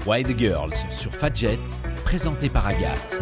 Wild Girls sur Fadjet, présenté par Agathe.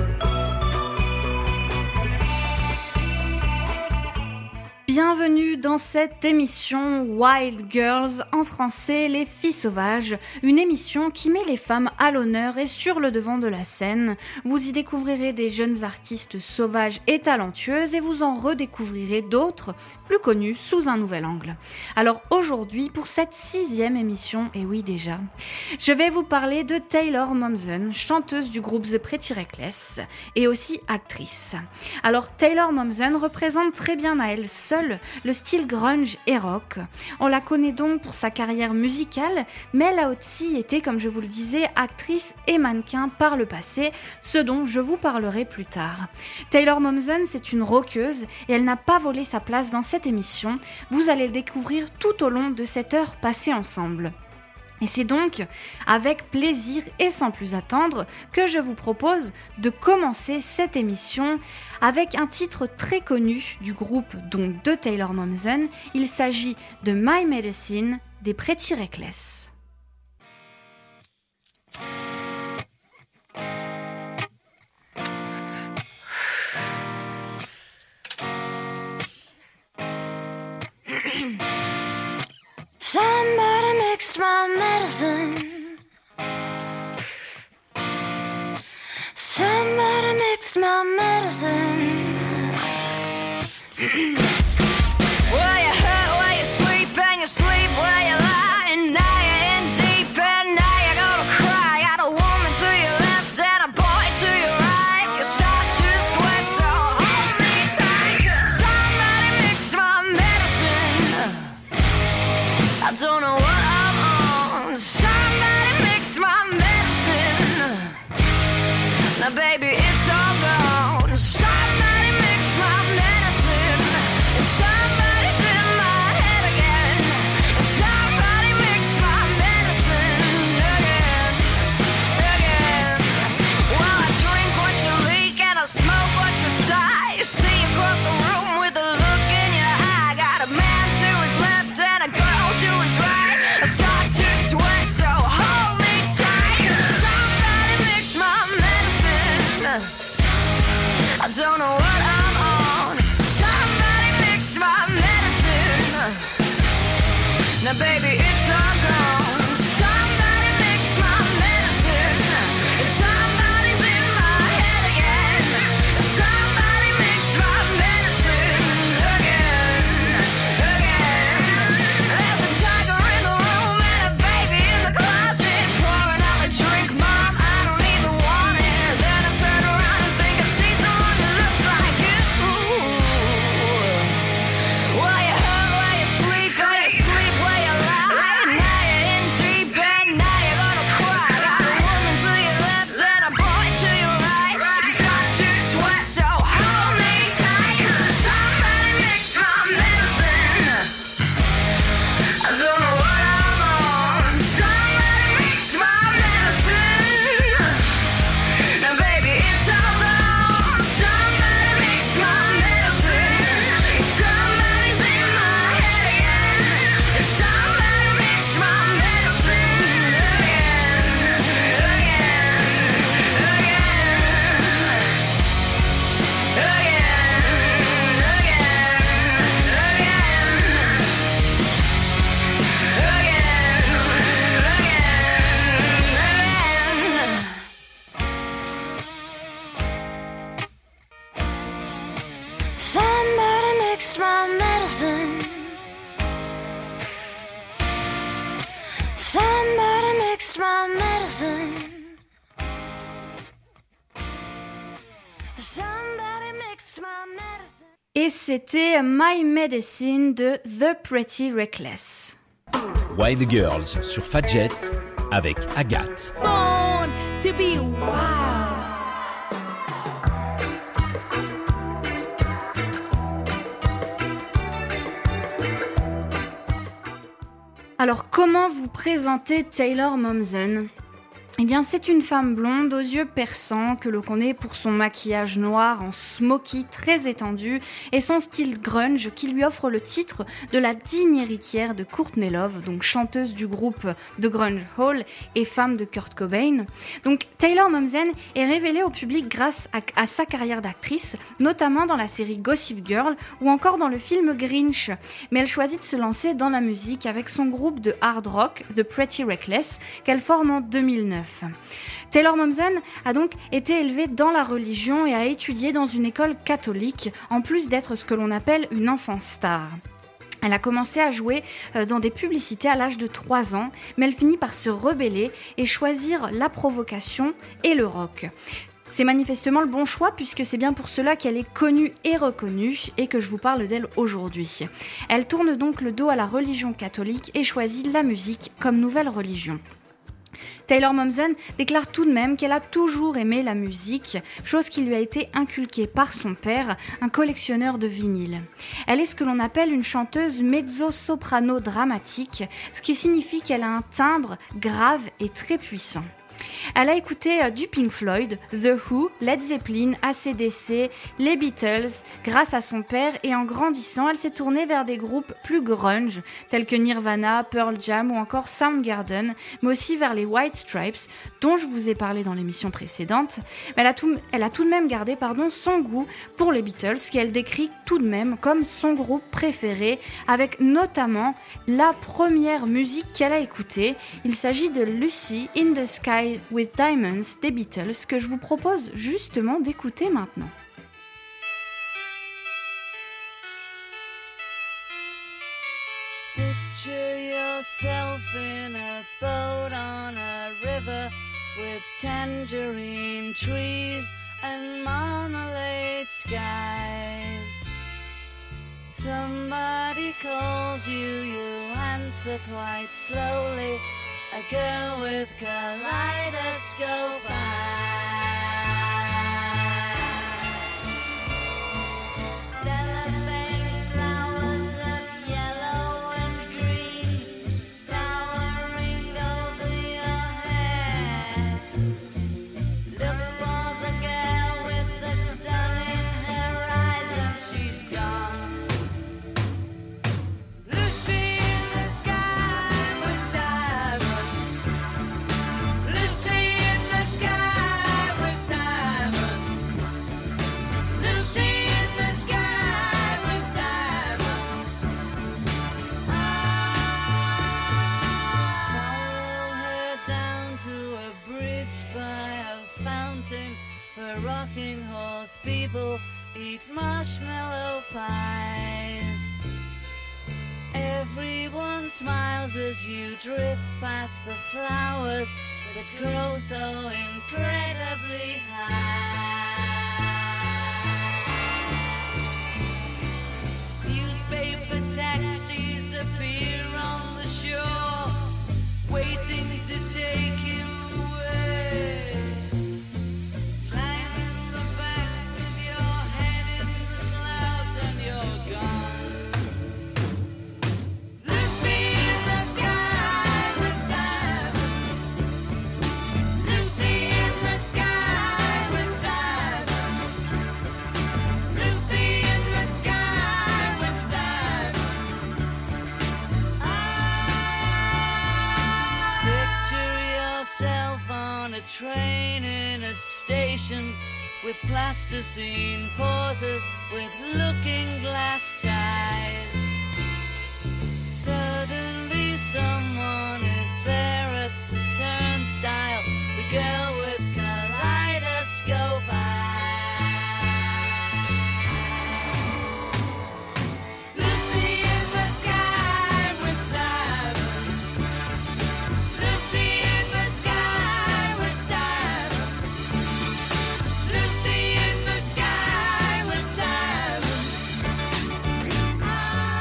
Bienvenue dans cette émission Wild Girls, en français Les Filles Sauvages, une émission qui met les femmes à l'honneur et sur le devant de la scène. Vous y découvrirez des jeunes artistes sauvages et talentueuses et vous en redécouvrirez d'autres, plus connus, sous un nouvel angle. Alors aujourd'hui, pour cette 6e émission, et oui déjà, je vais vous parler de Taylor Momsen, chanteuse du groupe The Pretty Reckless et aussi actrice. Alors Taylor Momsen représente très bien à elle seule le style grunge et rock. On la connaît donc pour sa carrière musicale, mais elle a aussi été, comme je vous le disais, actrice et mannequin par le passé, ce dont je vous parlerai plus tard. Taylor Momsen, c'est une rockeuse et elle n'a pas volé sa place dans cette émission. Vous allez le découvrir tout au long de cette heure passée ensemble. Et c'est donc avec plaisir et sans plus attendre que je vous propose de commencer cette émission avec un titre très connu du groupe donc de Taylor Momsen. Il s'agit de My Medicine des Pretty Reckless. Somebody mixed my medicine. Somebody mixed my medicine. Well, you hurt while you sleep and you sleep while you lie. And now you're in deep and now you're gonna cry. Got a woman to your left and a boy to your right. You start to sweat, so hold me tight. Somebody mixed my medicine. I don't know what I'm on. Somebody mixed my medicine. Now baby, it's all gone. Somebody mixed my medicine. Somebody's in my head again. Somebody mixed my medicine again, again. Well, I drink what you leak and I smoke what you sigh. You see across the room with a look in your eye. Got a man to his left and a girl to his right. I start to sweat, so hold me tight. Somebody mix my medicine. I don't know what I'm on. Somebody mixed my medicine. Now baby, it's all gone. Somebody mixed my medicine. And somebody's in my head again. Somebody mixed my medicine again, again. There's a tiger in the room and a baby in the closet. Pouring out the drink, mom, I don't even want it. Then I turn around and think I see someone that looks like you. While you hurt, while you sleep while you lie. Now you're in deep and now you're gonna cry. Got a woman to your left and a boy to your right. You start to sweat, so hold me tight. Somebody mix my medicine. I don't know what I'm on. Somebody mix my medicine. Now baby, it's all gone. Somebody mix my medicine. Somebody's in my head again. Somebody mix my medicine again, Somebody mixed my medicine. Somebody mixed my medicine. Somebody mixed my medicine. Et c'était My Medicine de The Pretty Reckless. Wild Girls sur Fadjet avec Agathe. Born to be wild. Alors comment vous présenter Taylor Momsen ? Eh bien, c'est une femme blonde aux yeux perçants que l'on connaît pour son maquillage noir en smoky très étendu et son style grunge qui lui offre le titre de la digne héritière de Courtney Love, donc chanteuse du groupe de grunge Hall et femme de Kurt Cobain. Donc Taylor Momsen est révélée au public grâce à sa carrière d'actrice, notamment dans la série Gossip Girl ou encore dans le film Grinch. Mais elle choisit de se lancer dans la musique avec son groupe de hard rock, The Pretty Reckless, qu'elle forme en 2009. Taylor Momsen a donc été élevée dans la religion et a étudié dans une école catholique, en plus d'être ce que l'on appelle une enfant star. Elle a commencé à jouer dans des publicités à l'âge de 3 ans, mais elle finit par se rebeller et choisir la provocation et le rock. C'est manifestement le bon choix puisque c'est bien pour cela qu'elle est connue et reconnue et que je vous parle d'elle aujourd'hui. Elle tourne donc le dos à la religion catholique et choisit la musique comme nouvelle religion. Taylor Momsen déclare tout de même qu'elle a toujours aimé la musique, chose qui lui a été inculquée par son père, un collectionneur de vinyles. Elle est ce que l'on appelle une chanteuse mezzo-soprano dramatique, ce qui signifie qu'elle a un timbre grave et très puissant. Elle a écouté du Pink Floyd, The Who, Led Zeppelin, AC/DC, les Beatles. Grâce à son père et en grandissant, elle s'est tournée vers des groupes plus grunge, tels que Nirvana, Pearl Jam ou encore Soundgarden, mais aussi vers les White Stripes, dont je vous ai parlé dans l'émission précédente. Elle a tout de même gardé son goût pour les Beatles, qu'elle décrit tout de même comme son groupe préféré, avec notamment la première musique qu'elle a écoutée. Il s'agit de Lucy in the Sky with Diamonds des Beatles, que je vous propose justement d'écouter maintenant. Picture yourself in a boat on a river with tangerine trees and marmalade skies. Somebody calls you, you answer quite slowly. A girl with kaleidoscope eyes. Cellophane flowers of yellow and green towering over your head. Look for the girl with the sun in her eyes and she's gone. Lucy in the sky with diamonds. Lucy in the sky with diamonds. Lucy in the sky with diamonds. Follow her down to a bridge by a fountain where rocking horse people eat marshmallow pies. Everyone smiles as you drift past the flowers that grow so incredibly high. Newspaper taxis appear on the shore, waiting to take you away. Climb in the back with your head in the clouds and you're gone. Lucy in the sky with diamonds. Lucy in the sky with diamonds. Lucy in the sky with diamonds. Picture yourself on a train in a station with plasticine pauses with looking glass ties. Suddenly someone is there at the turnstile, the girl with kaleidoscope eyes. Lucy in the sky with diamonds. Lucy in the sky with diamonds. Lucy in the sky with diamonds.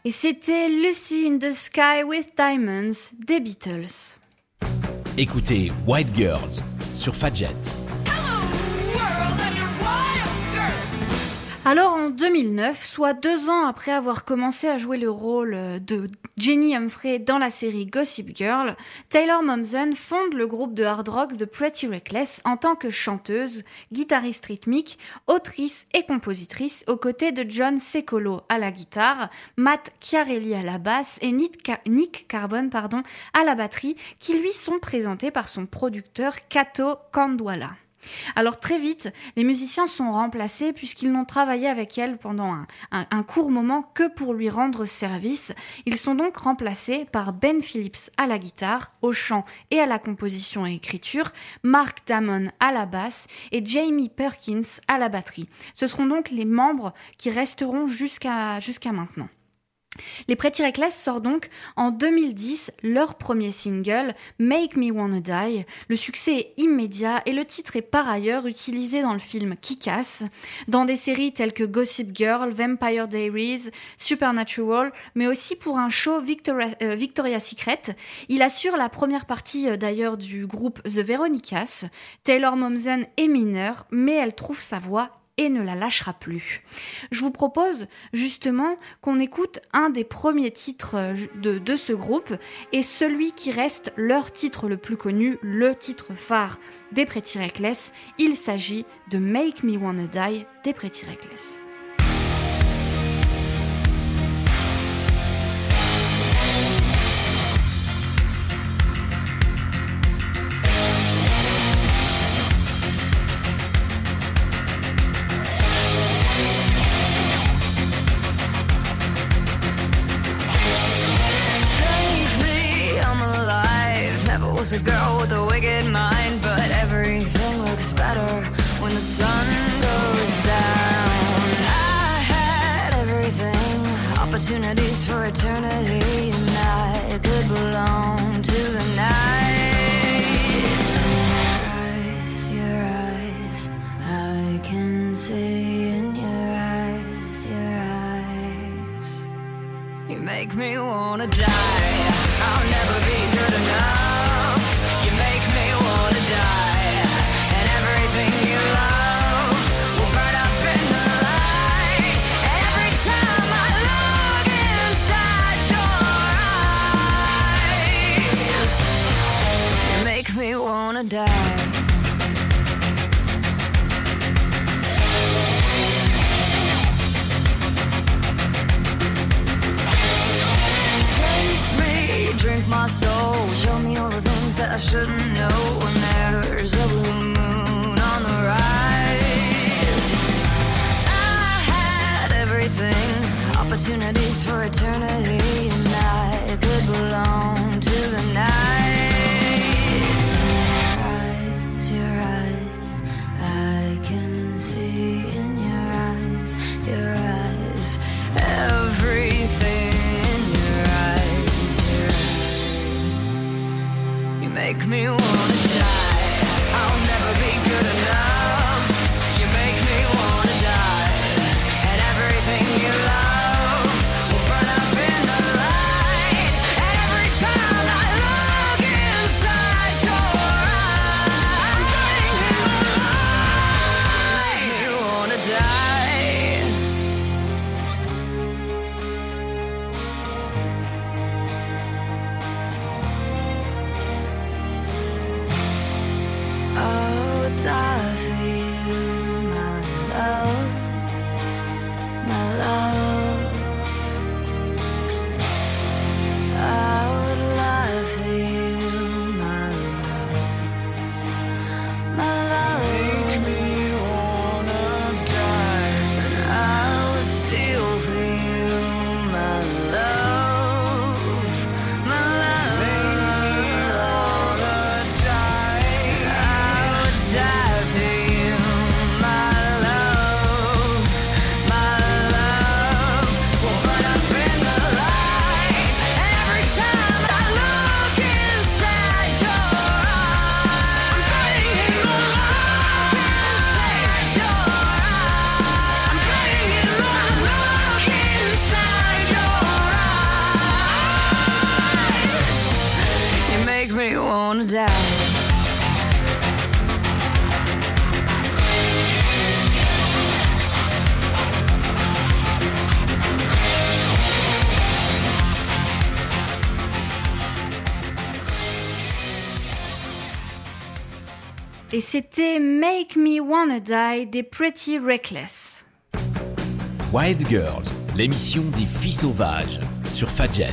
Et c'était Lucy in the Sky with Diamonds des Beatles. Écoutez White Girls sur Fadjet. Alors en 2009, soit 2 ans après avoir commencé à jouer le rôle de Jenny Humphrey dans la série Gossip Girl, Taylor Momsen fonde le groupe de hard rock The Pretty Reckless en tant que chanteuse, guitariste rythmique, autrice et compositrice aux côtés de John Secolo à la guitare, Matt Chiarelli à la basse et Nick Carbone à la batterie, qui lui sont présentés par son producteur Kato Kandwala. Alors très vite, les musiciens sont remplacés puisqu'ils n'ont travaillé avec elle pendant un court moment que pour lui rendre service. Ils sont donc remplacés par Ben Phillips à la guitare, au chant et à la composition et écriture, Mark Damon à la basse et Jamie Perkins à la batterie. Ce seront donc les membres qui resteront jusqu'à maintenant. Les Pretty Reckless sortent donc en 2010 leur premier single, Make Me Wanna Die. Le succès est immédiat et le titre est par ailleurs utilisé dans le film Kick-Ass, dans des séries telles que Gossip Girl, Vampire Diaries, Supernatural, mais aussi pour un show Victoria's Secret. Il assure la première partie d'ailleurs du groupe The Veronicas. Taylor Momsen est mineure, mais elle trouve sa voix et ne la lâchera plus. Je vous propose justement qu'on écoute un des premiers titres de ce groupe et celui qui reste leur titre le plus connu, le titre phare des Pretty Reckless. Il s'agit de Make Me Wanna Die des Pretty Reckless. Was a girl with a wicked mind, but everything looks better when the sun goes down. I had everything, opportunities for eternity, and I could belong to the night. Your eyes, I can see in your eyes, you make me wanna die. I'll never be good enough. Me wanna die. Taste me, drink my soul, show me all the things that I shouldn't know. When there's a blue moon on the rise, I had everything, opportunities for eternity, and I could belong to the night. Make me wanna die. I'll never be good enough. You make me wanna die. And everything you love will burn up in the light. And every time Et c'était Make Me Wanna Die des Pretty Reckless. Wild Girls, l'émission des filles sauvages sur Fadjet.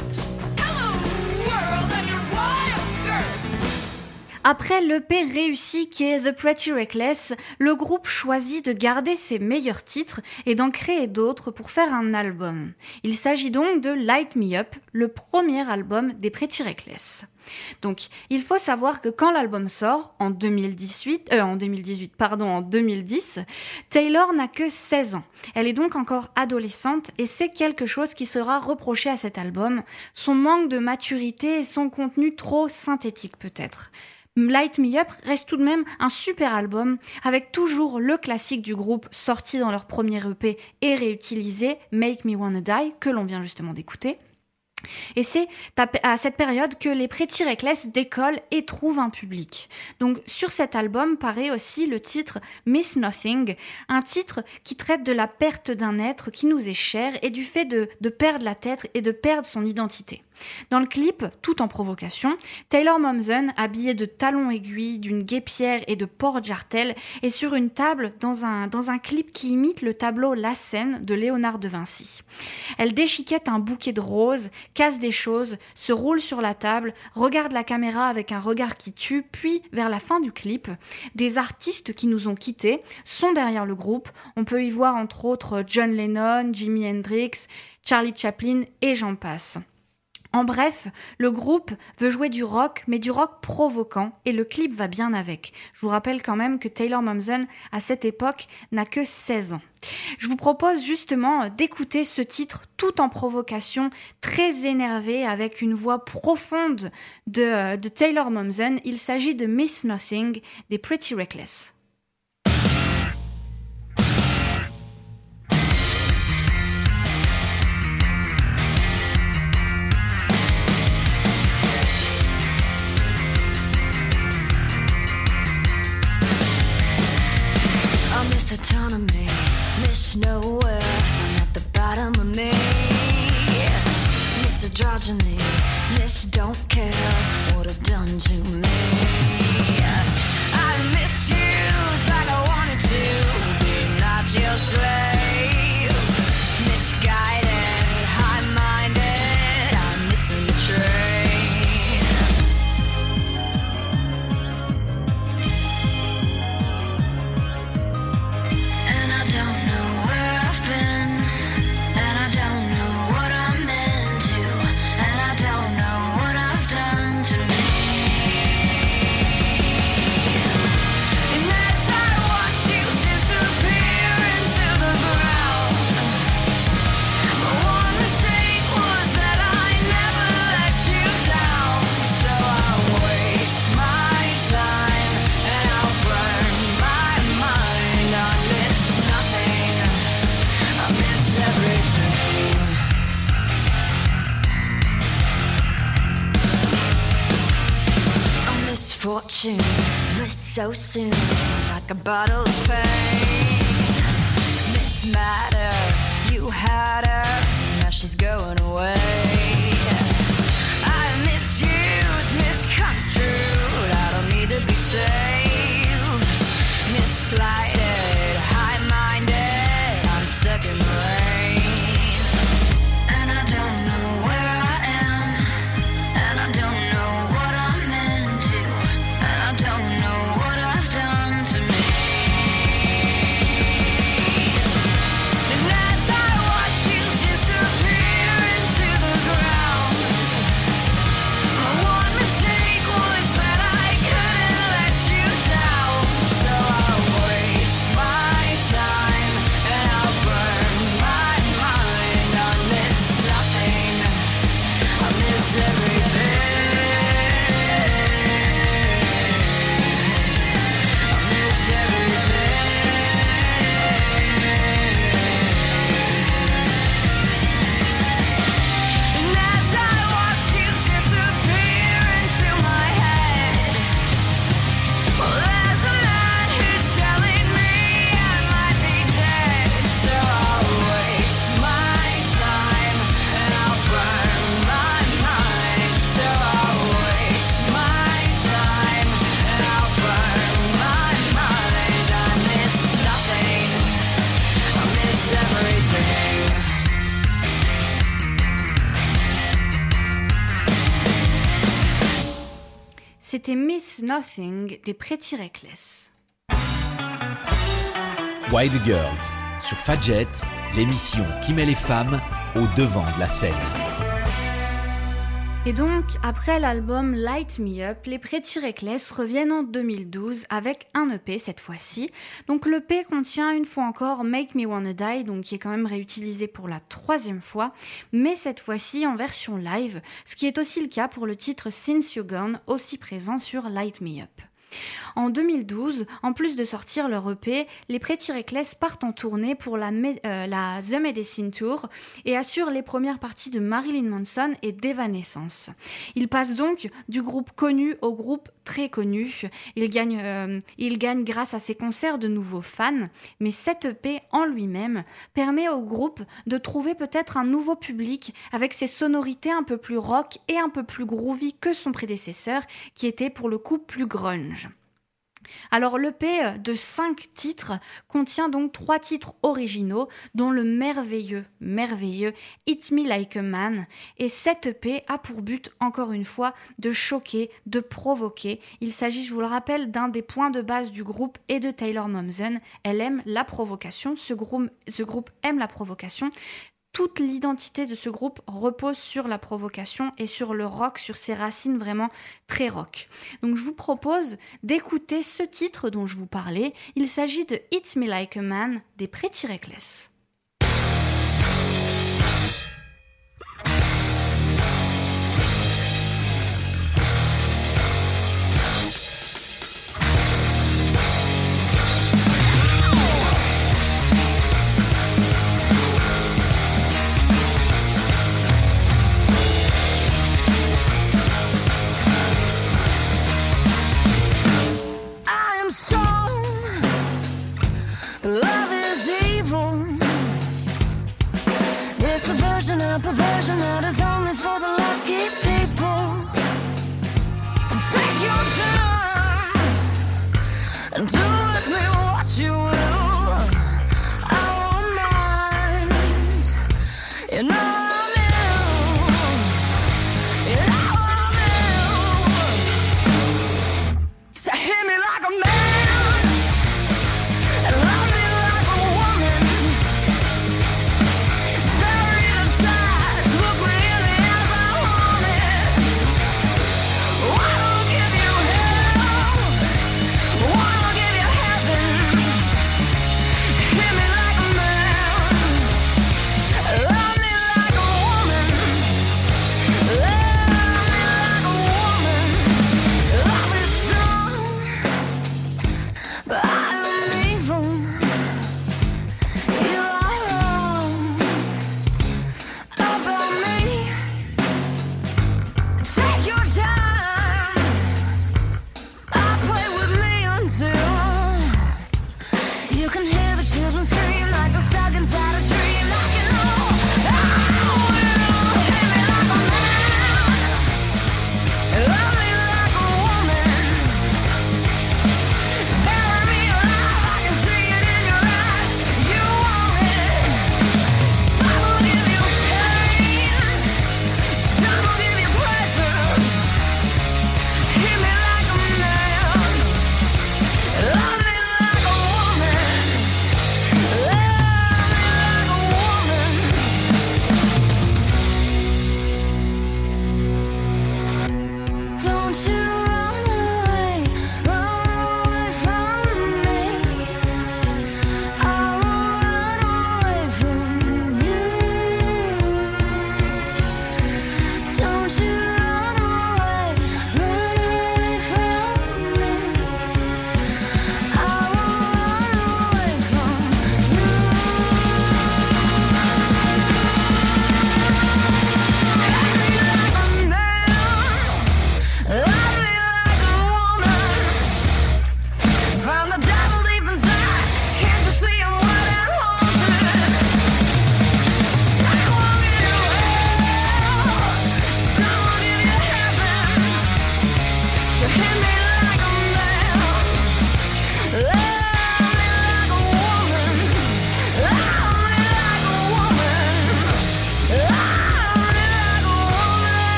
Après l'EP réussi qui est The Pretty Reckless, le groupe choisit de garder ses meilleurs titres et d'en créer d'autres pour faire un album. Il s'agit donc de Light Me Up, le premier album des Pretty Reckless. Donc, il faut savoir que quand l'album sort, en 2010, Taylor n'a que 16 ans. Elle est donc encore adolescente et c'est quelque chose qui sera reproché à cet album, son manque de maturité et son contenu trop synthétique peut-être. Light Me Up reste tout de même un super album, avec toujours le classique du groupe sorti dans leur premier EP et réutilisé, Make Me Wanna Die, que l'on vient justement d'écouter. Et c'est à cette période que les Pretty Reckless décollent et trouvent un public. Donc sur cet album paraît aussi le titre Miss Nothing, un titre qui traite de la perte d'un être qui nous est cher et du fait de perdre la tête et de perdre son identité. Dans le clip, tout en provocation, Taylor Momsen, habillée de talons aiguilles, d'une guêpière et de porte-jartel, est sur une table dans un clip qui imite le tableau La Scène de Léonard de Vinci. Elle déchiquette un bouquet de roses, casse des choses, se roule sur la table, regarde la caméra avec un regard qui tue, puis, vers la fin du clip, des artistes qui nous ont quittés sont derrière le groupe. On peut y voir entre autres John Lennon, Jimi Hendrix, Charlie Chaplin et j'en passe. En bref, le groupe veut jouer du rock, mais du rock provoquant, et le clip va bien avec. Je vous rappelle quand même que Taylor Momsen, à cette époque, n'a que 16 ans. Je vous propose justement d'écouter ce titre tout en provocation, très énervé, avec une voix profonde de Taylor Momsen. Il s'agit de Miss Nothing des Pretty Reckless. Miss autonomy, Miss nowhere, I'm at the bottom of me. Miss androgyny, Miss don't care what I've done to me. I misused like I wanted to, be not your slave. Misguided, high-minded, I'm missing the train. Fortune, miss so soon, like a bottle of pain. Miss matter, you had her, now she's going away. I misused, misconstrued, I don't need to be saved. Misslighted, high-minded, I'm stuck in the rain. And I don't know where I am, and I don't know what I'm into. I don't know what I've done to me. c'était Miss Nothing des Pretty Reckless. Wild Girls, sur Fadjet, l'émission qui met les femmes au devant de la scène. Et donc, après l'album Light Me Up, les Pretty Reckless reviennent en 2012 avec un EP cette fois-ci. Donc l'EP contient une fois encore Make Me Wanna Die, donc qui est quand même réutilisé pour la 3e fois, mais cette fois-ci en version live, ce qui est aussi le cas pour le titre Since You're Gone, aussi présent sur Light Me Up. En 2012, en plus de sortir leur EP, les Pretty Reckless partent en tournée pour la The Medicine Tour et assurent les premières parties de Marilyn Manson et d'Evanescence. Ils passent donc du groupe connu au groupe très connu. Ils gagnent grâce à ces concerts de nouveaux fans, mais cet EP en lui-même permet au groupe de trouver peut-être un nouveau public avec ses sonorités un peu plus rock et un peu plus groovy que son prédécesseur, qui était pour le coup plus grunge. Alors l'EP de 5 titres contient donc 3 titres originaux, dont le merveilleux Hit Me Like a Man, et cet EP a pour but, encore une fois, de choquer, de provoquer. Il s'agit, je vous le rappelle, d'un des points de base du groupe et de Taylor Momsen. Elle aime la provocation, ce groupe aime la provocation. Toute l'identité de ce groupe repose sur la provocation et sur le rock, sur ses racines vraiment très rock. Donc je vous propose d'écouter ce titre dont je vous parlais. Il s'agit de Hit Me Like a Man des Pretty Reckless. A perversion that is only for the lucky people. Take your time and do with me what you will. Our minds, you know.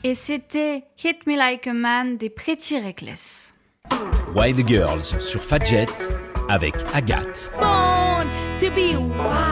Et c'était Hit Me Like a Man des Pretty Reckless. Wild Girls sur Fadjet avec Agathe. Born to be wild.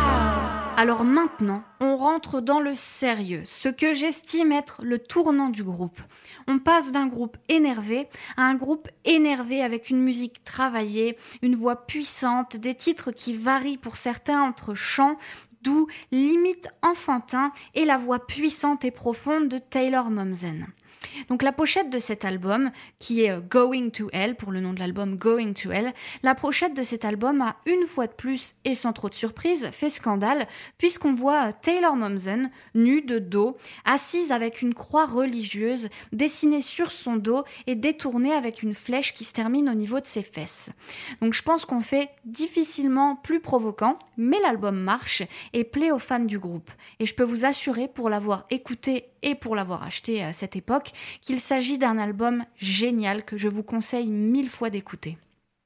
Alors maintenant, on rentre dans le sérieux, ce que j'estime être le tournant du groupe. On passe d'un groupe énervé à un groupe énervé avec une musique travaillée, une voix puissante, des titres qui varient pour certains entre chants, doux, limite enfantins et la voix puissante et profonde de Taylor Momsen. Donc la pochette de cet album, qui est Going to Hell, pour le nom de l'album Going to Hell, la pochette de cet album a une fois de plus, et sans trop de surprise, fait scandale, puisqu'on voit Taylor Momsen, nue de dos, assise avec une croix religieuse dessinée sur son dos et détournée avec une flèche qui se termine au niveau de ses fesses. Donc je pense qu'on fait difficilement plus provoquant, mais l'album marche et plaît aux fans du groupe. Et je peux vous assurer, pour l'avoir écouté et pour l'avoir acheté à cette époque, qu'il s'agit d'un album génial que je vous conseille 1000 fois d'écouter.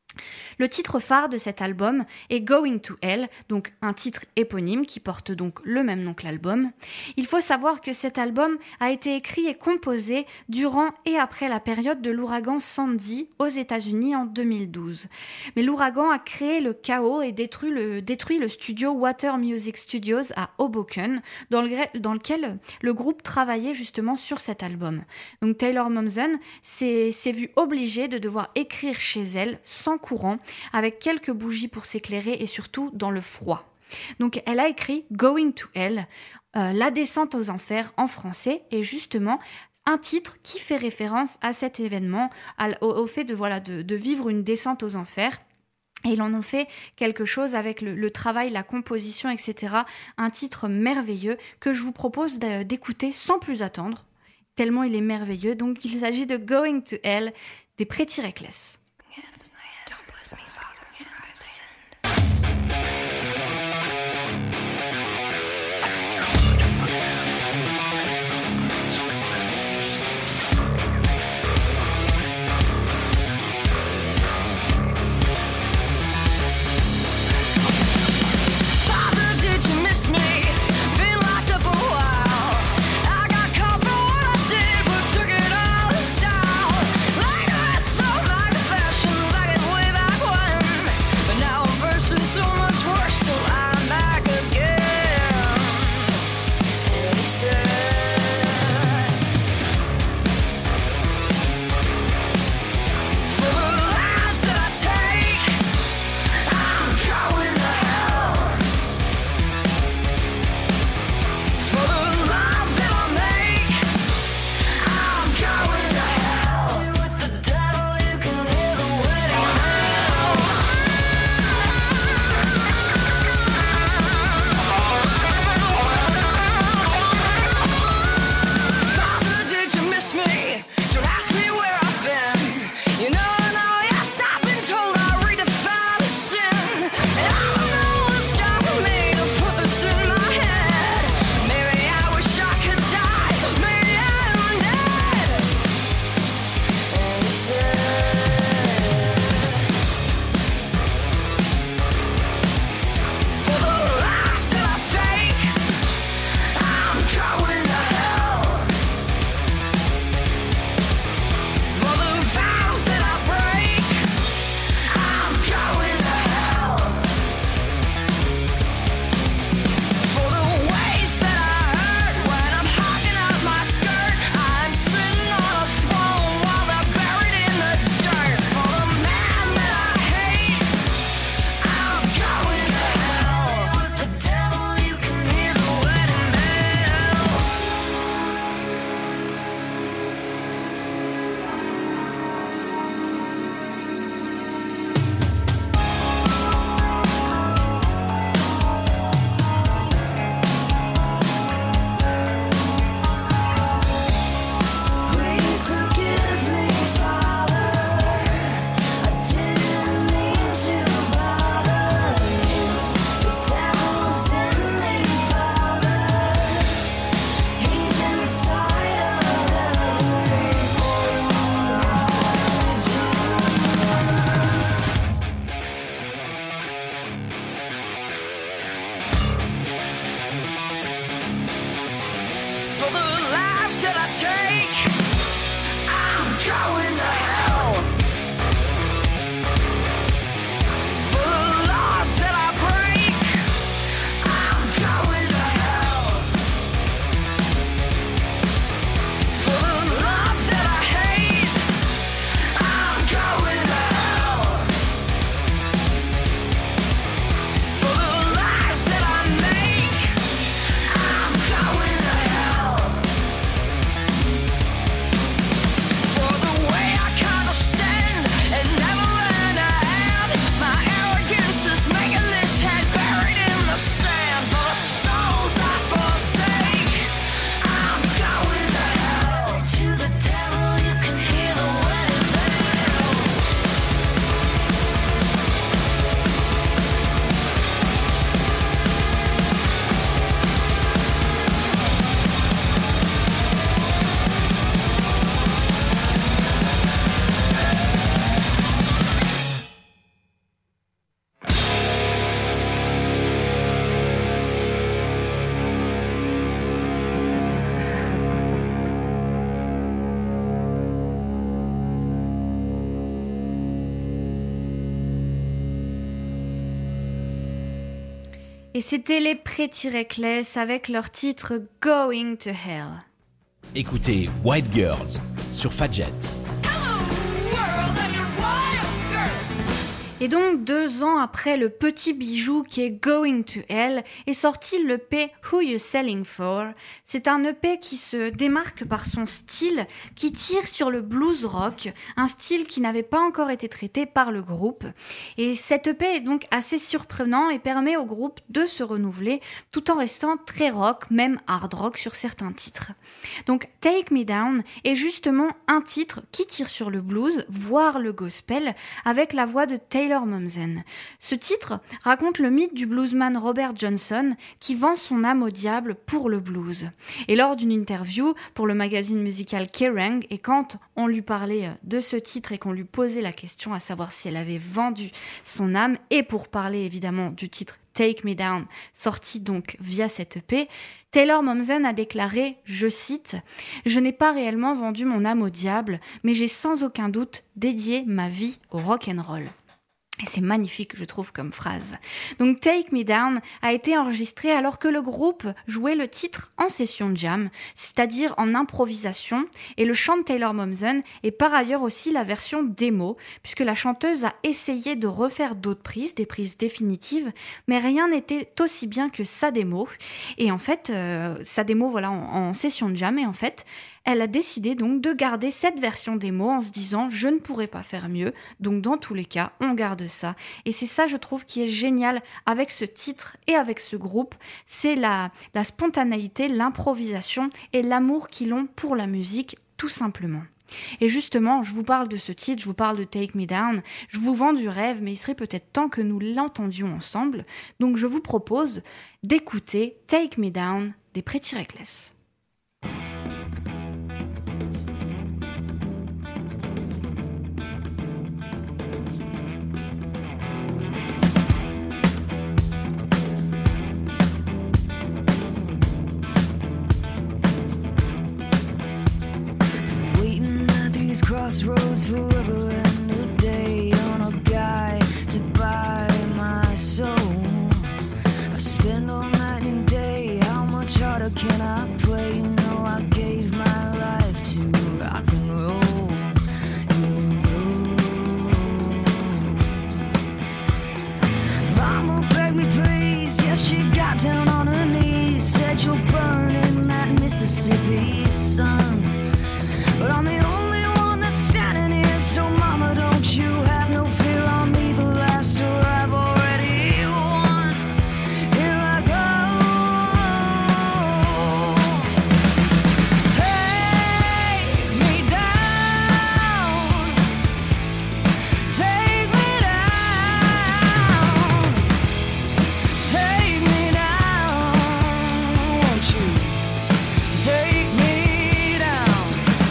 Le titre phare de cet album est Going to Hell, donc un titre éponyme qui porte donc le même nom que l'album. Il faut savoir que cet album a été écrit et composé durant et après la période de l'ouragan Sandy aux États-Unis en 2012. Mais l'ouragan a créé le chaos et détruit le studio Water Music Studios à Hoboken, dans lequel le groupe travaillait justement sur cet album. Donc Taylor Momsen s'est vue obligée de devoir écrire chez elle sans courant, avec quelques bougies pour s'éclairer et surtout dans le froid. Donc elle a écrit Going to Hell, la descente aux enfers en français, et justement un titre qui fait référence à cet événement, au fait de vivre une descente aux enfers. Et ils en ont fait quelque chose avec le travail, la composition, etc. Un titre merveilleux que je vous propose d'écouter sans plus attendre, tellement il est merveilleux. Donc il s'agit de Going to Hell des Pretty Reckless. Like the rest of my Et c'était les Pretty Reckless avec leur titre Going to Hell. Écoutez White Girls sur Fadjet. Et donc 2 ans après le petit bijou qui est Going to Hell est sorti l'EP Who You Selling For. C'est un EP qui se démarque par son style qui tire sur le blues rock, un style qui n'avait pas encore été traité par le groupe. Et cet EP est donc assez surprenant et permet au groupe de se renouveler tout en restant très rock, même hard rock sur certains titres. Donc Take Me Down est justement un titre qui tire sur le blues, voire le gospel, avec la voix de Taylor Momsen. Ce titre raconte le mythe du bluesman Robert Johnson qui vend son âme au diable pour le blues. Et lors d'une interview pour le magazine musical Kerrang, et quand on lui parlait de ce titre et qu'on lui posait la question à savoir si elle avait vendu son âme, et pour parler évidemment du titre Take Me Down, sorti donc via cette EP, Taylor Momsen a déclaré, je cite, « Je n'ai pas réellement vendu mon âme au diable, mais j'ai sans aucun doute dédié ma vie au rock'n'roll. » Et c'est magnifique, je trouve, comme phrase. Donc Take Me Down a été enregistré alors que le groupe jouait le titre en session jam, c'est-à-dire en improvisation, et le chant de Taylor Momsen est par ailleurs aussi la version démo, puisque la chanteuse a essayé de refaire d'autres prises, des prises définitives, mais rien n'était aussi bien que sa démo. Et en fait, sa démo voilà, en session jam, et en fait, elle a décidé donc de garder cette version démo en se disant « je ne pourrais pas faire mieux », donc dans tous les cas, on garde ça. Et c'est ça, je trouve, qui est génial avec ce titre et avec ce groupe, c'est la spontanéité, l'improvisation et l'amour qu'ils ont pour la musique, tout simplement. Et justement, je vous parle de ce titre, je vous parle de Take Me Down, je vous vends du rêve, mais il serait peut-être temps que nous l'entendions ensemble. Donc je vous propose d'écouter Take Me Down des Pretty Reckless. Crossroads forever and a day on a guy to buy my soul. I spend all night and day, how much harder can I play? You know I gave my life to rock and roll. Mama begged me please, yes she got down on her knees, said you'll burn in that Mississippi sun. But I'm the only standing here, so mama, don't you have no fear on me. The last door I've already won. Here I go. Take me down. Take me down. Take me down. Won't you take me down?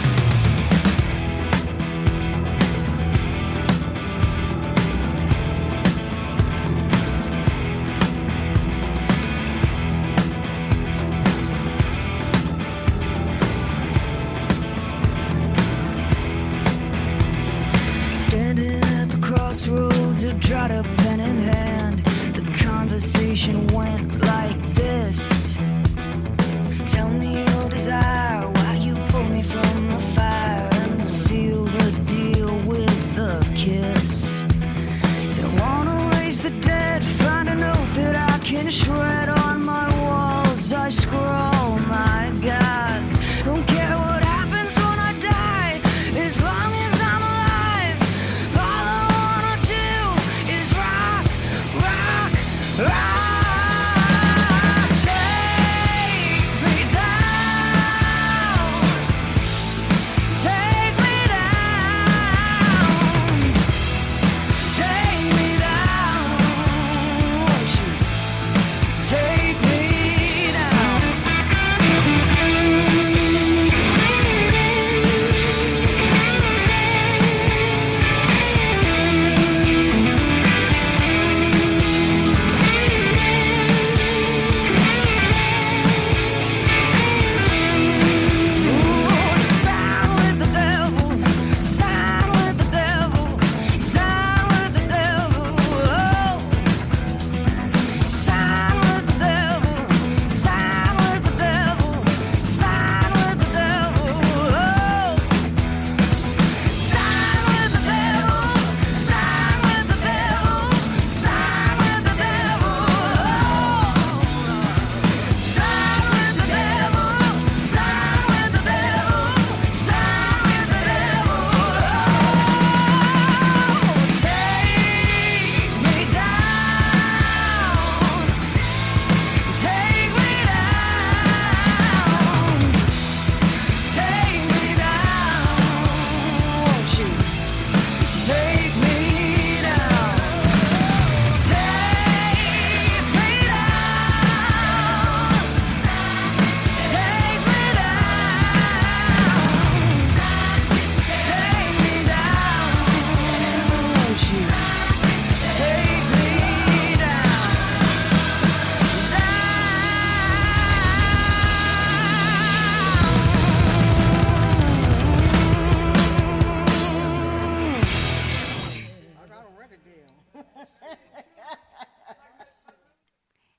Standing at the crossroads, a dried up pen in hand. The conversation went like this. Tell me your desire, why you pulled me from the fire, and we'll seal the deal with a kiss. Said I wanna raise the dead, find a note that I can shred on my walls. I scroll my gods, don't care what happens when I die, as long as I'm alive. All I wanna do is rock, rock, rock.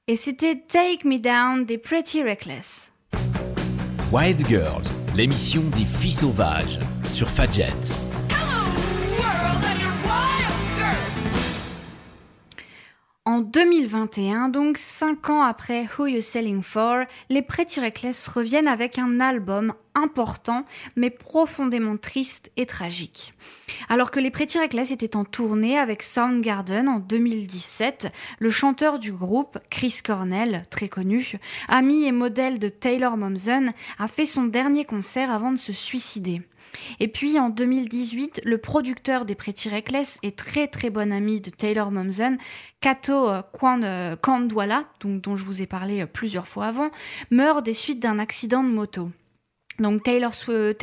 et c'était Take Me Down des Pretty Reckless. Wild Girls, l'émission des filles sauvages sur Fadjet. En 2021, donc 5 ans après Who You Selling For, les Pretty Reckless reviennent avec un album important, mais profondément triste et tragique. Alors que les Pretty Reckless étaient en tournée avec Soundgarden en 2017, le chanteur du groupe, Chris Cornell, très connu, ami et modèle de Taylor Momsen, a fait son dernier concert avant de se suicider. Et puis en 2018, le producteur des Pretty Reckless et très très bon ami de Taylor Momsen, Kato Kandwala, dont je vous ai parlé plusieurs fois avant, meurt des suites d'un accident de moto. Donc Taylor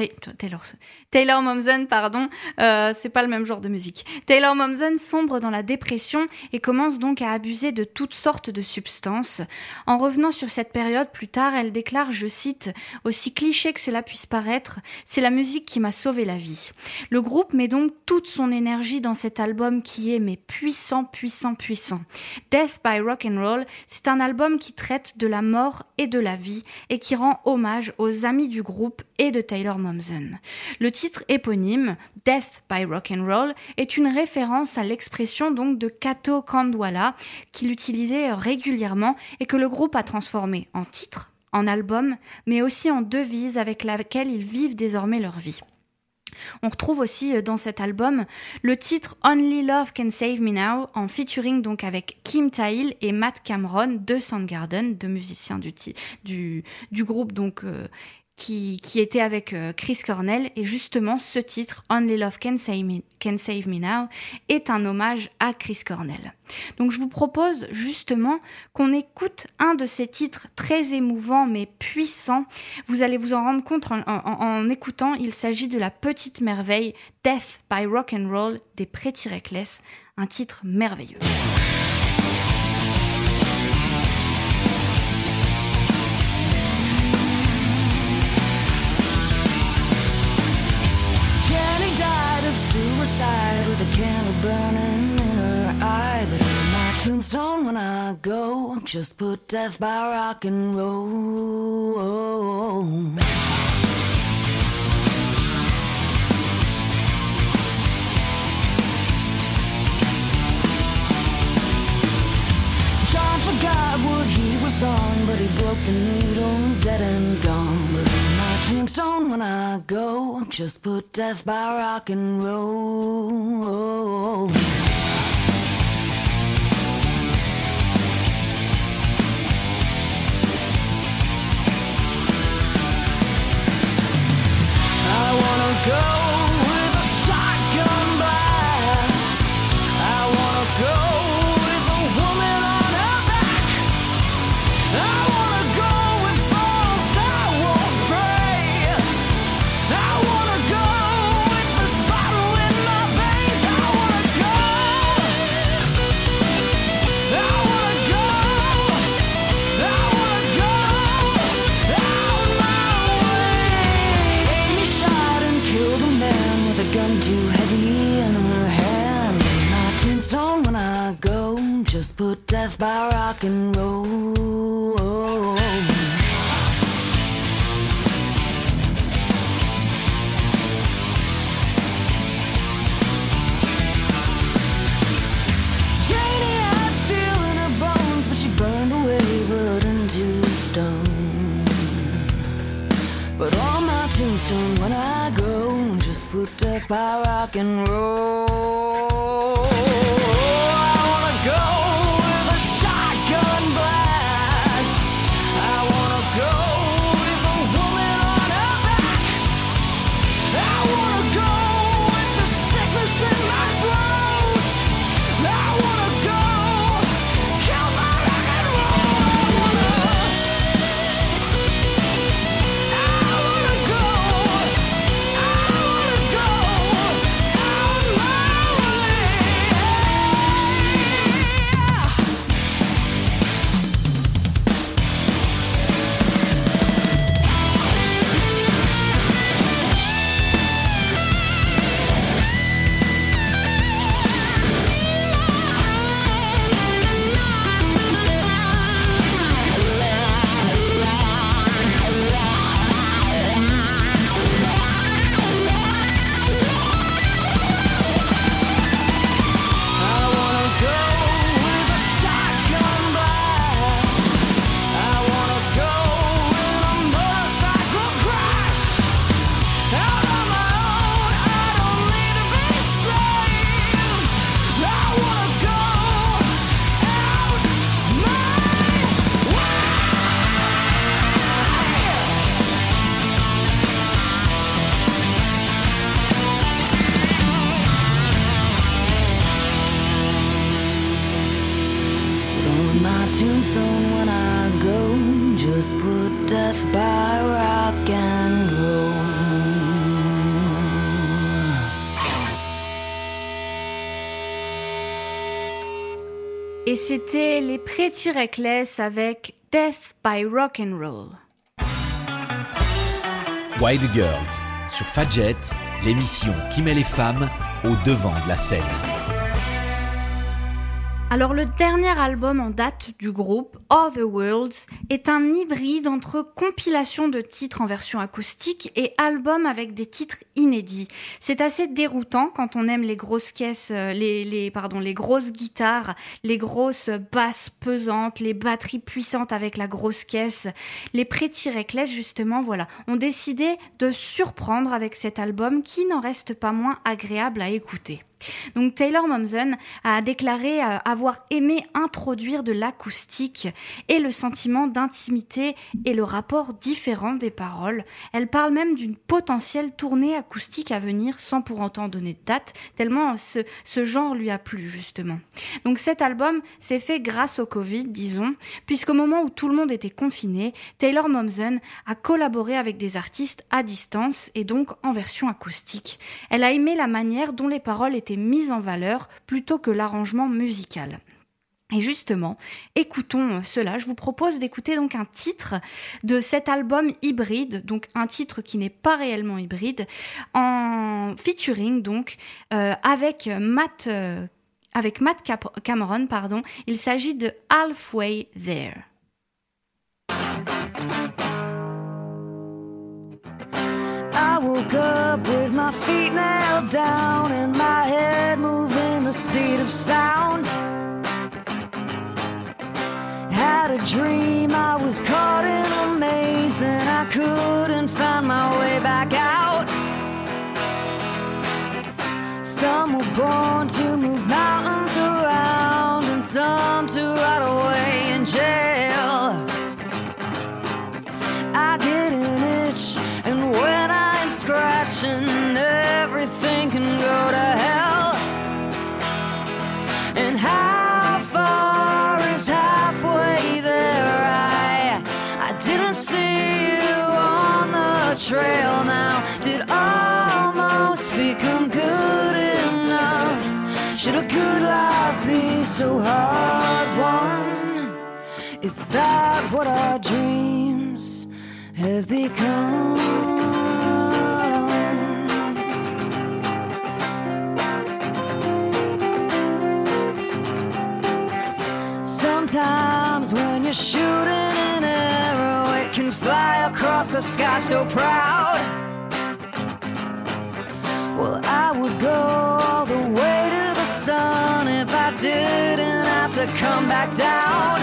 Momsen, c'est pas le même genre de musique. Taylor Momsen sombre dans la dépression et commence donc à abuser de toutes sortes de substances. En revenant sur cette période plus tard, elle déclare, je cite, « Aussi cliché que cela puisse paraître, c'est la musique qui m'a sauvé la vie. » Le groupe met donc toute son énergie dans cet album qui est mais puissant. Death by Rock'n'Roll, c'est un album qui traite de la mort et de la vie et qui rend hommage aux amis du groupe et de Taylor Momsen. Le titre éponyme, Death by Rock'n'Roll, est une référence à l'expression donc de Kato Kandwala qu'il utilisait régulièrement et que le groupe a transformé en titre, en album, mais aussi en devise avec laquelle ils vivent désormais leur vie. On retrouve aussi dans cet album le titre Only Love Can Save Me Now en featuring donc avec Kim Thayil et Matt Cameron de Soundgarden, deux musiciens du groupe donc qui était avec Chris Cornell, et justement ce titre Only Love Can Save Me Now est un hommage à Chris Cornell. Donc je vous propose justement qu'on écoute un de ces titres très émouvants mais puissants. Vous allez vous en rendre compte en écoutant, il s'agit de la petite merveille Death by Rock'n'Roll des Pretty Reckless, un titre merveilleux. Suicide with a candle burning in her eye. But on my tombstone when I go, just put death by rock and roll. John forgot what he was on, but he broke the needle, dead and gone. But on my tombstone when I go, just put death by rock and roll. I wanna go with a shotgun blast. I wanna go with a woman on her back. I wanna go with balls I won't pray. I wanna go with this bottle in my veins. I wanna go. I wanna go. I wanna go out my way. Amy shot and killed a man with a gun too heavy in her hand. In my tombstone when I go, just put death by rock and roll. Janie had steel in her bones, but she burned away, blood into stone. But on my tombstone when I go, just put death by rock and roll. I wanna go with a shotgun blast. I wanna go with a woman on her back. I wanna go with the sickness in my throat. I wanna go kill my rock and roll. I wanna go out my way. Et c'était les Pretty Reckless avec Death by Rock'n'Roll. Wild Girls sur Fadjet, l'émission qui met les femmes au devant de la scène. Alors le dernier album en date du groupe, Other Worlds, est un hybride entre compilation de titres en version acoustique et album avec des titres inédits. C'est assez déroutant quand on aime les grosses caisses, les grosses guitares, les grosses basses pesantes, les batteries puissantes avec la grosse caisse. Les Pretty Reckless, justement, ont décidé de surprendre avec cet album qui n'en reste pas moins agréable à écouter. Donc Taylor Momsen a déclaré avoir aimé introduire de l'acoustique et le sentiment d'intimité et le rapport différent des paroles. Elle parle même d'une potentielle tournée acoustique à venir sans pour autant donner de date, tellement ce genre lui a plu justement. Donc cet album s'est fait grâce au Covid, disons, puisqu'au moment où tout le monde était confiné, Taylor Momsen a collaboré avec des artistes à distance et donc en version acoustique. Elle a aimé la manière dont les paroles étaient mise en valeur plutôt que l'arrangement musical. Et justement, écoutons cela. Je vous propose d'écouter donc un titre de cet album hybride, donc un titre qui n'est pas réellement hybride, en featuring donc avec Matt Cameron, pardon. Il s'agit de Halfway There. I woke up with my feet nailed down and my head moving the speed of sound. Had a dream I was caught in a maze and I couldn't find my way back out. Some were born to move mountains around and some to rot away in jail. I get an itch, and when I'm scratching, everything can go to hell. And how far is halfway there? I didn't see you on the trail now. Did almost become good enough? Should a good life be so hard won? Is that what our dreams have become? Sometimes when you're shooting an arrow, it can fly across the sky so proud. Well, I would go all the way to the sun if I didn't have to come back down.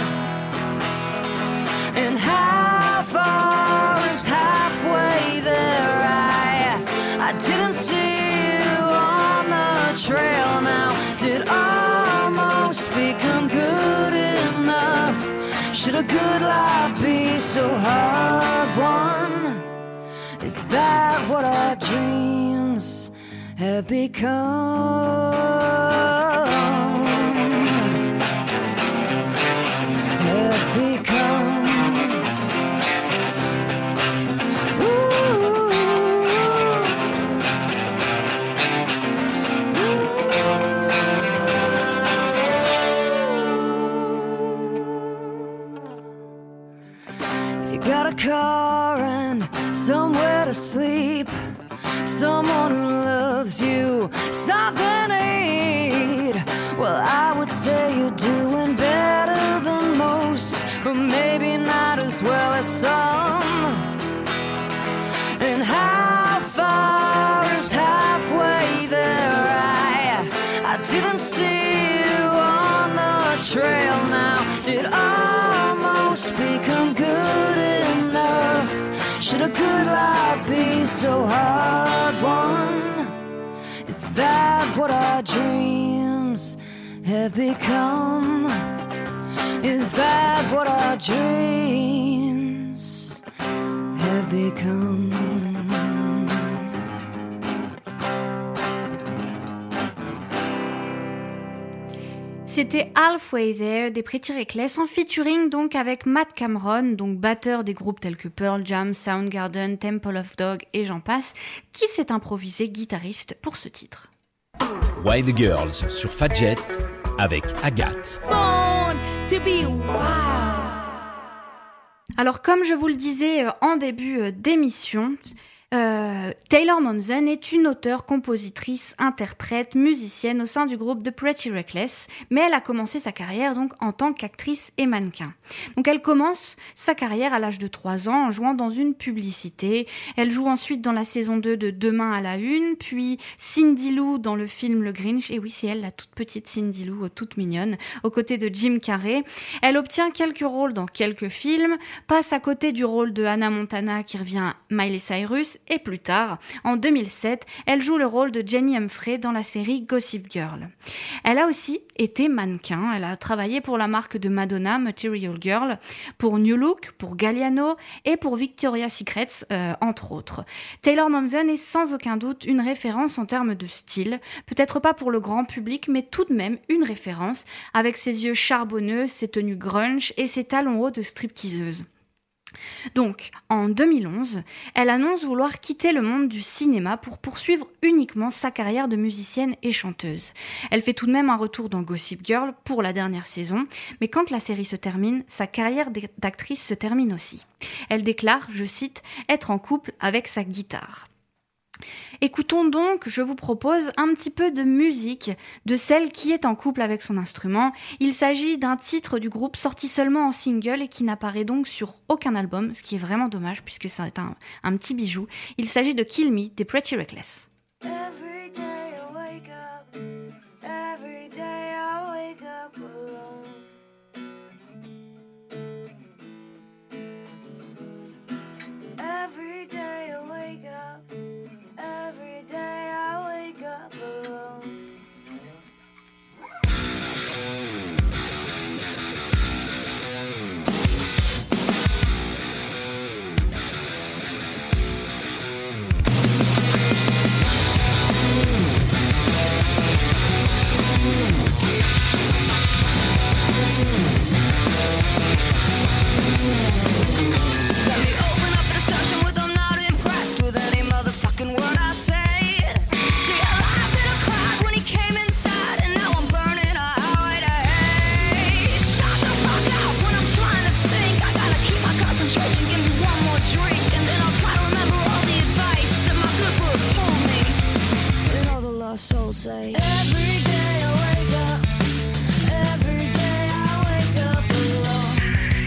And how far is halfway there? I didn't see you on the trail now. Did almost become good enough? Should a good life be so hard won? Is that what our dreams have become? Have become. Got a car and somewhere to sleep, someone who loves you, something to eat. Well, I would say you're doing better than most, but maybe not as well as some. And how far is halfway there? I didn't see you on the trail now. Did almost become good enough? Should a good life be so hard won? Is that what our dreams have become? Is that what our dreams have become? C'était Halfway There des Pretty Reckless en featuring donc avec Matt Cameron, donc batteur des groupes tels que Pearl Jam, Soundgarden, Temple of Dog et j'en passe, qui s'est improvisé guitariste pour ce titre. Wild Girls sur Fadjet avec Agathe. Born to be wild. Alors comme je vous le disais en début d'émission, Taylor Momsen est une auteure, compositrice, interprète, musicienne au sein du groupe The Pretty Reckless, mais elle a commencé sa carrière donc en tant qu'actrice et mannequin. Donc elle commence sa carrière à l'âge de 3 ans en jouant dans une publicité. Elle joue ensuite dans la saison 2 de Demain à la Une, puis Cindy Lou dans le film Le Grinch, et oui c'est elle, la toute petite Cindy Lou, toute mignonne, aux côtés de Jim Carrey. Elle obtient quelques rôles dans quelques films, passe à côté du rôle de Hannah Montana qui revient à Miley Cyrus, et plus tard, en 2007, elle joue le rôle de Jenny Humphrey dans la série Gossip Girl. Elle a aussi été mannequin, elle a travaillé pour la marque de Madonna, Material Girl, pour New Look, pour Galliano et pour Victoria's Secret, entre autres. Taylor Momsen est sans aucun doute une référence en termes de style, peut-être pas pour le grand public, mais tout de même une référence, avec ses yeux charbonneux, ses tenues grunge et ses talons hauts de stripteaseuse. Donc, en 2011, elle annonce vouloir quitter le monde du cinéma pour poursuivre uniquement sa carrière de musicienne et chanteuse. Elle fait tout de même un retour dans Gossip Girl pour la dernière saison, mais quand la série se termine, sa carrière d'actrice se termine aussi. Elle déclare, je cite, « être en couple avec sa guitare ». Écoutons donc, je vous propose un petit peu de musique de celle qui est en couple avec son instrument. Il s'agit d'un titre du groupe sorti seulement en single et qui n'apparaît donc sur aucun album, ce qui est vraiment dommage puisque c'est un petit bijou. Il s'agit de Kill Me des Pretty Reckless. Every day I wake up, every day I wake up alone. Every day I wake up, every day I wake up alone. Let me open up the discussion with I'm not impressed with any motherfucking word I say. See, I laughed and I cried when he came inside, and now I'm burning a highway to hate. Shut the fuck up when I'm trying to think. I gotta keep my concentration, give me one more drink, and then I'll try to remember all the advice that my good book told me. And all the lost souls say, every day I wake up, every day I wake up alone.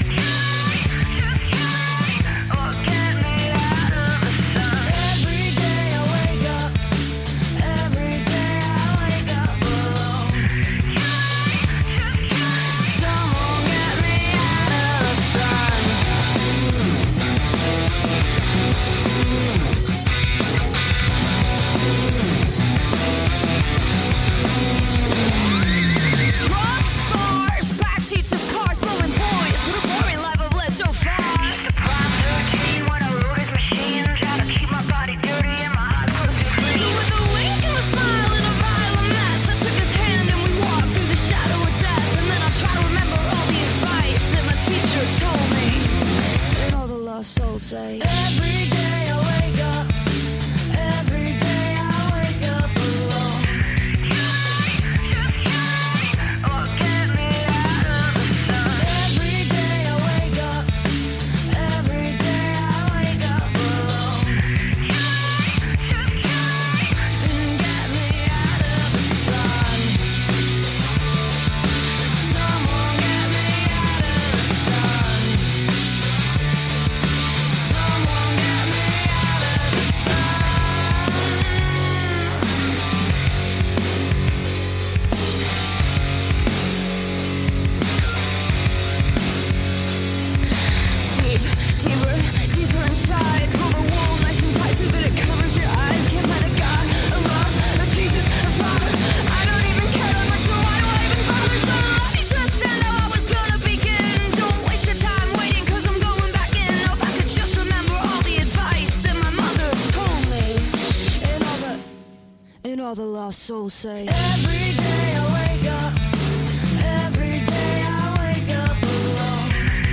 Oh, get me out of the sun. Every day I wake up, every day I wake up alone. Someone get me out of the sun. Trucks, bars, backseats of cars, blowing boys. What a boring life I've led so far. Prime 13 when I rode his machine, trying to keep my body dirty and my eyes perfectly clean. So with a wink and a smile and a vial of meth, I took his hand and we walked through the shadow of death. And then I'll try to remember all the advice that my teacher told me. And all the lost souls say, every day I wake up, every day I wake up alone. Oh, get me out of the sun. Every day I wake up, every day I wake up alone. And get me out of the sun. Someone get me out of the sun. Someone get me out of the sun. Deep, deeper inside. Pull the wool nice and tight so that it covers your eyes. Can't let a God, a love, a Jesus, a Father. I don't even care that much, so why do I even bother? So let me just end how I was gonna begin. Don't waste your time waiting, cause I'm going back in. Oh, if I could just remember all the advice that my mother told me. And all the lost souls say, every day I wake up, every day I wake up alone.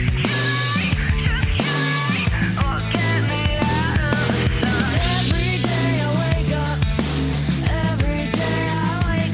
Oh, get me out of the sun. Every day I wake up, every day I wake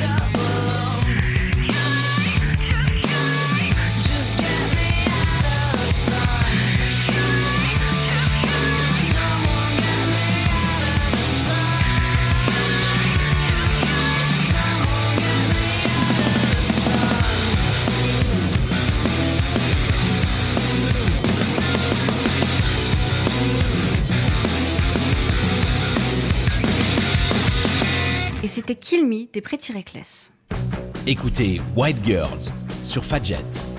c'était Kill Me des Pretty Reckless. Écoutez White Girls sur Fadjet.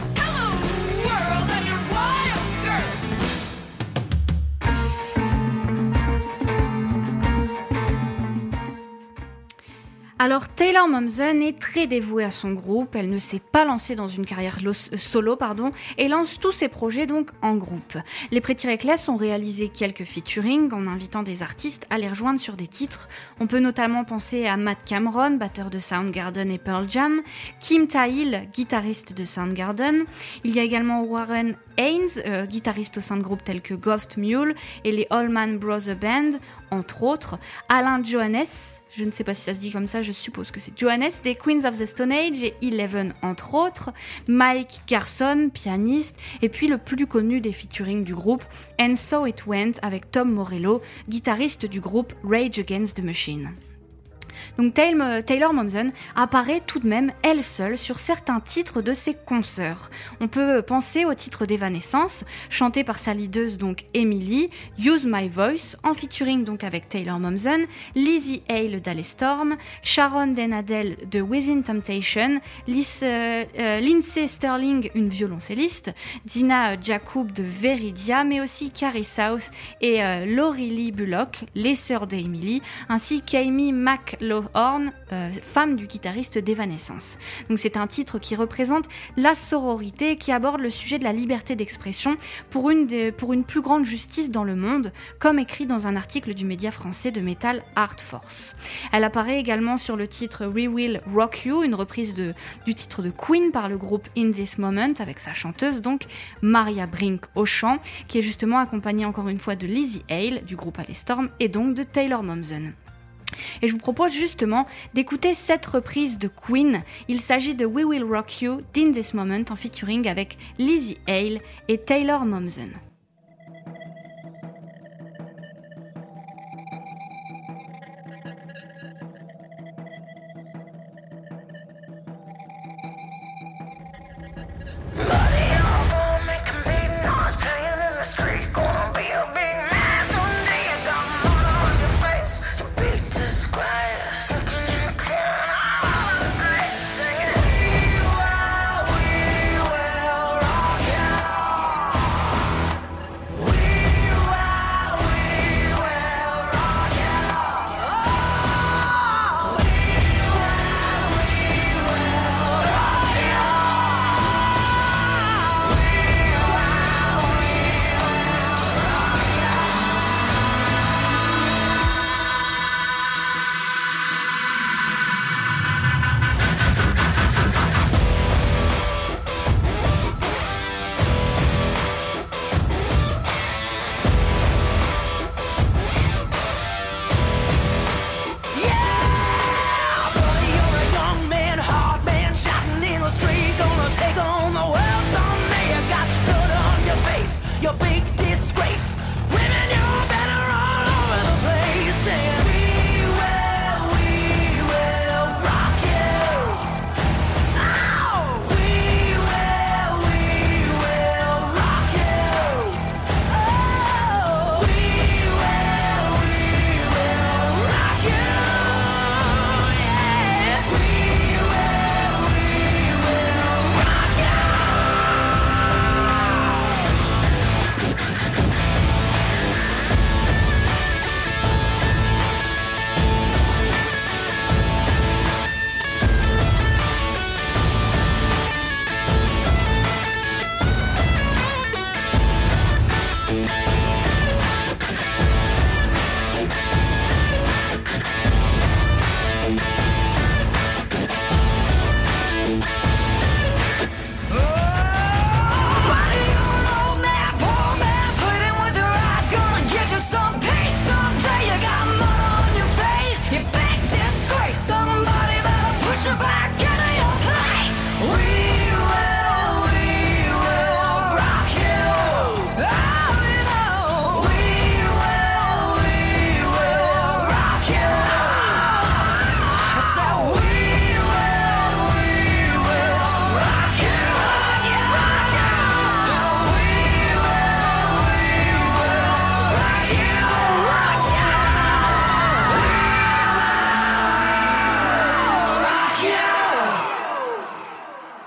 Alors Taylor Momsen est très dévouée à son groupe, elle ne s'est pas lancée dans une carrière solo et lance tous ses projets donc en groupe. Les Pretty Reckless ont réalisé quelques featuring en invitant des artistes à les rejoindre sur des titres. On peut notamment penser à Matt Cameron, batteur de Soundgarden et Pearl Jam, Kim Thayil, guitariste de Soundgarden. Il y a également Warren Haynes, guitariste au sein de groupes tels que Goft Mule et les Allman Brothers Band, entre autres, Alan Johannes, je ne sais pas si ça se dit comme ça, je suppose que c'est Johannes, des Queens of the Stone Age et Eleven, entre autres, Mike Garson, pianiste, et puis le plus connu des featuring du groupe, And So It Went, avec Tom Morello, guitariste du groupe Rage Against the Machine. Donc Taylor Momsen apparaît tout de même elle seule sur certains titres de ses consoeurs. On peut penser au titre d'Evanescence, chanté par sa leaduse donc Emily, Use My Voice, en featuring donc avec Taylor Momsen, Lizzie Hale d'Alestorm, Sharon Denadel de Within Temptation, Lindsay Sterling, une violoncelliste, Dina Jacob de Veridia, mais aussi Carrie South et Laurie Lee Bullock, les sœurs d'Emily, ainsi qu'Amy McLaughlin, femme du guitariste d'Evanescence. Donc c'est un titre qui représente la sororité, qui aborde le sujet de la liberté d'expression pour une plus grande justice dans le monde, comme écrit dans un article du média français de metal Art Force. Elle apparaît également sur le titre We Will Rock You, une reprise du titre de Queen par le groupe In This Moment, avec sa chanteuse donc Maria Brink au chant, qui est justement accompagnée encore une fois de Lizzie Hale du groupe Alestorm et donc de Taylor Momsen. Et je vous propose justement d'écouter cette reprise de Queen. Il s'agit de We Will Rock You d'In This Moment en featuring avec Lizzie Hale et Taylor Momsen.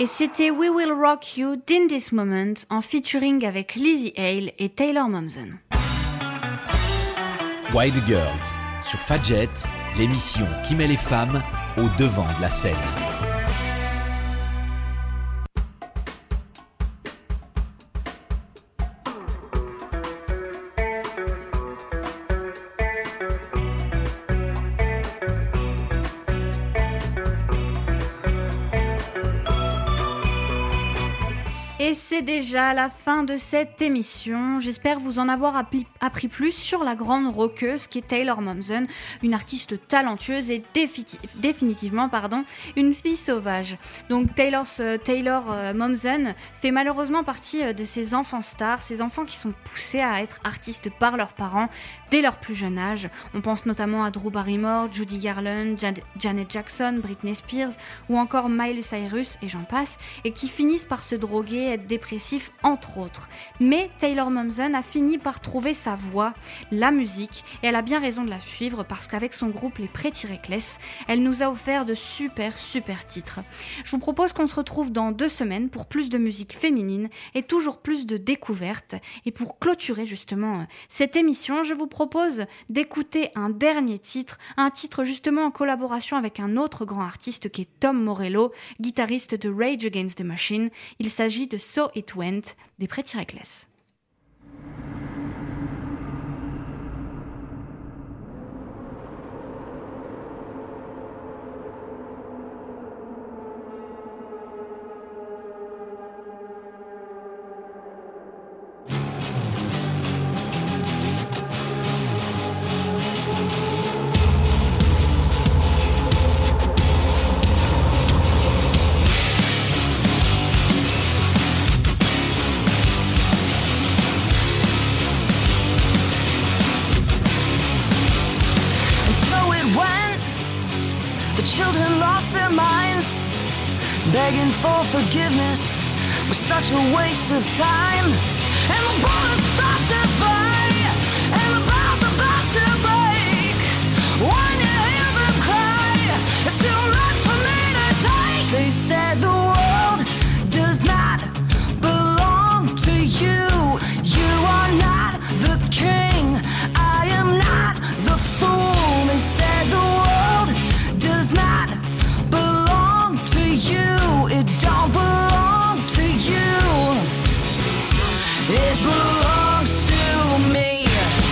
Et c'était We Will Rock You in This Moment en featuring avec Lizzie Hale et Taylor Momsen. Wild Girls sur Fadjet, l'émission qui met les femmes au devant de la scène. Et c'est déjà la fin de cette émission. J'espère vous en avoir appris plus sur la grande rockeuse qui est Taylor Momsen, une artiste talentueuse et définitivement une fille sauvage. Donc Taylor Momsen fait malheureusement partie de ces enfants stars, ces enfants qui sont poussés à être artistes par leurs parents dès leur plus jeune âge. On pense notamment à Drew Barrymore, Judy Garland, Janet Jackson, Britney Spears ou encore Miley Cyrus et j'en passe, et qui finissent par se droguer, être dépressifs entre autres. Mais Taylor Momsen a fini par trouver sa voie, la musique, et elle a bien raison de la suivre parce qu'avec son groupe les Pretty Reckless, elle nous a offert de super titres. Je vous propose qu'on se retrouve dans 2 semaines pour plus de musique féminine et toujours plus de découvertes. Et pour clôturer justement cette émission, je vous propose d'écouter un dernier titre, un titre justement en collaboration avec un autre grand artiste qui est Tom Morello, guitariste de Rage Against the Machine. Il s'agit de So It Went des Pretty Reckless. Children lost their minds, begging for forgiveness was such a waste of time. And the bullets start to fly, and the bell's about to break. When you hear them cry, it's too much for me to take. They said the world does not belong to you. You are not the king, I am not the fool. They said the world does not belong to you. It don't belong to you. It belongs to me.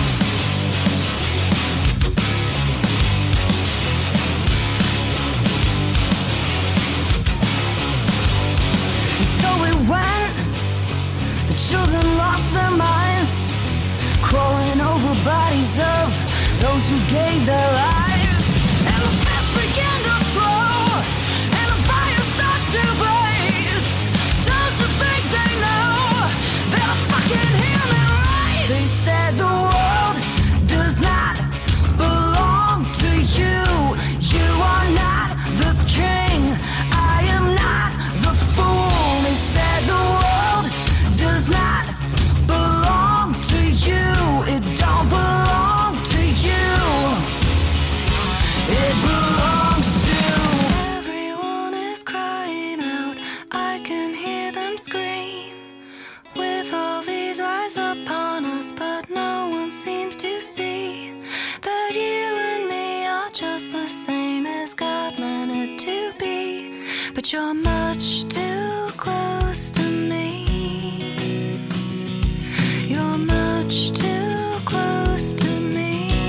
And so it went. The children lost their minds, crawling over bodies of those who gave their lives. And the fist began to flow, and the fire starts to blaze. Don't you think they know they're fucking human race? They said the world does not belong to you. You are not the king, I am not the fool. They said the world does not belong to you. It don't belong to you. It belongs to everyone is crying out. I can hear them scream with all these eyes upon us, but no one seems to see that you and me are just the same as God meant it to be. But you're much too close to me. You're much too close to me.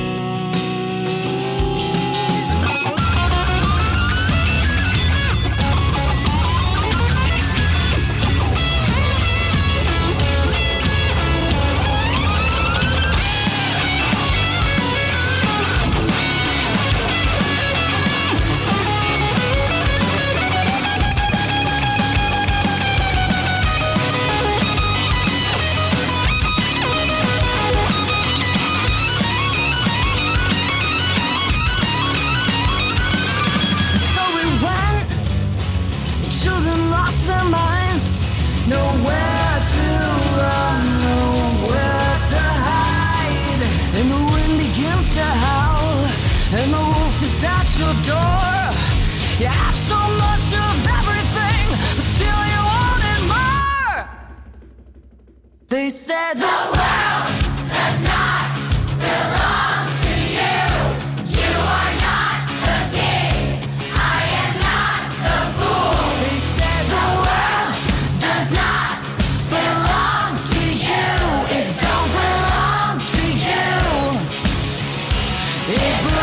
Nowhere to run, nowhere to hide. And the wind begins to howl, and the wolf is at your door. You have so much of everything, but still you wanted more. They said the world does not belong to you. You are not the king, I am not the fool. They said the world does not belong to you. It don't belong to you. It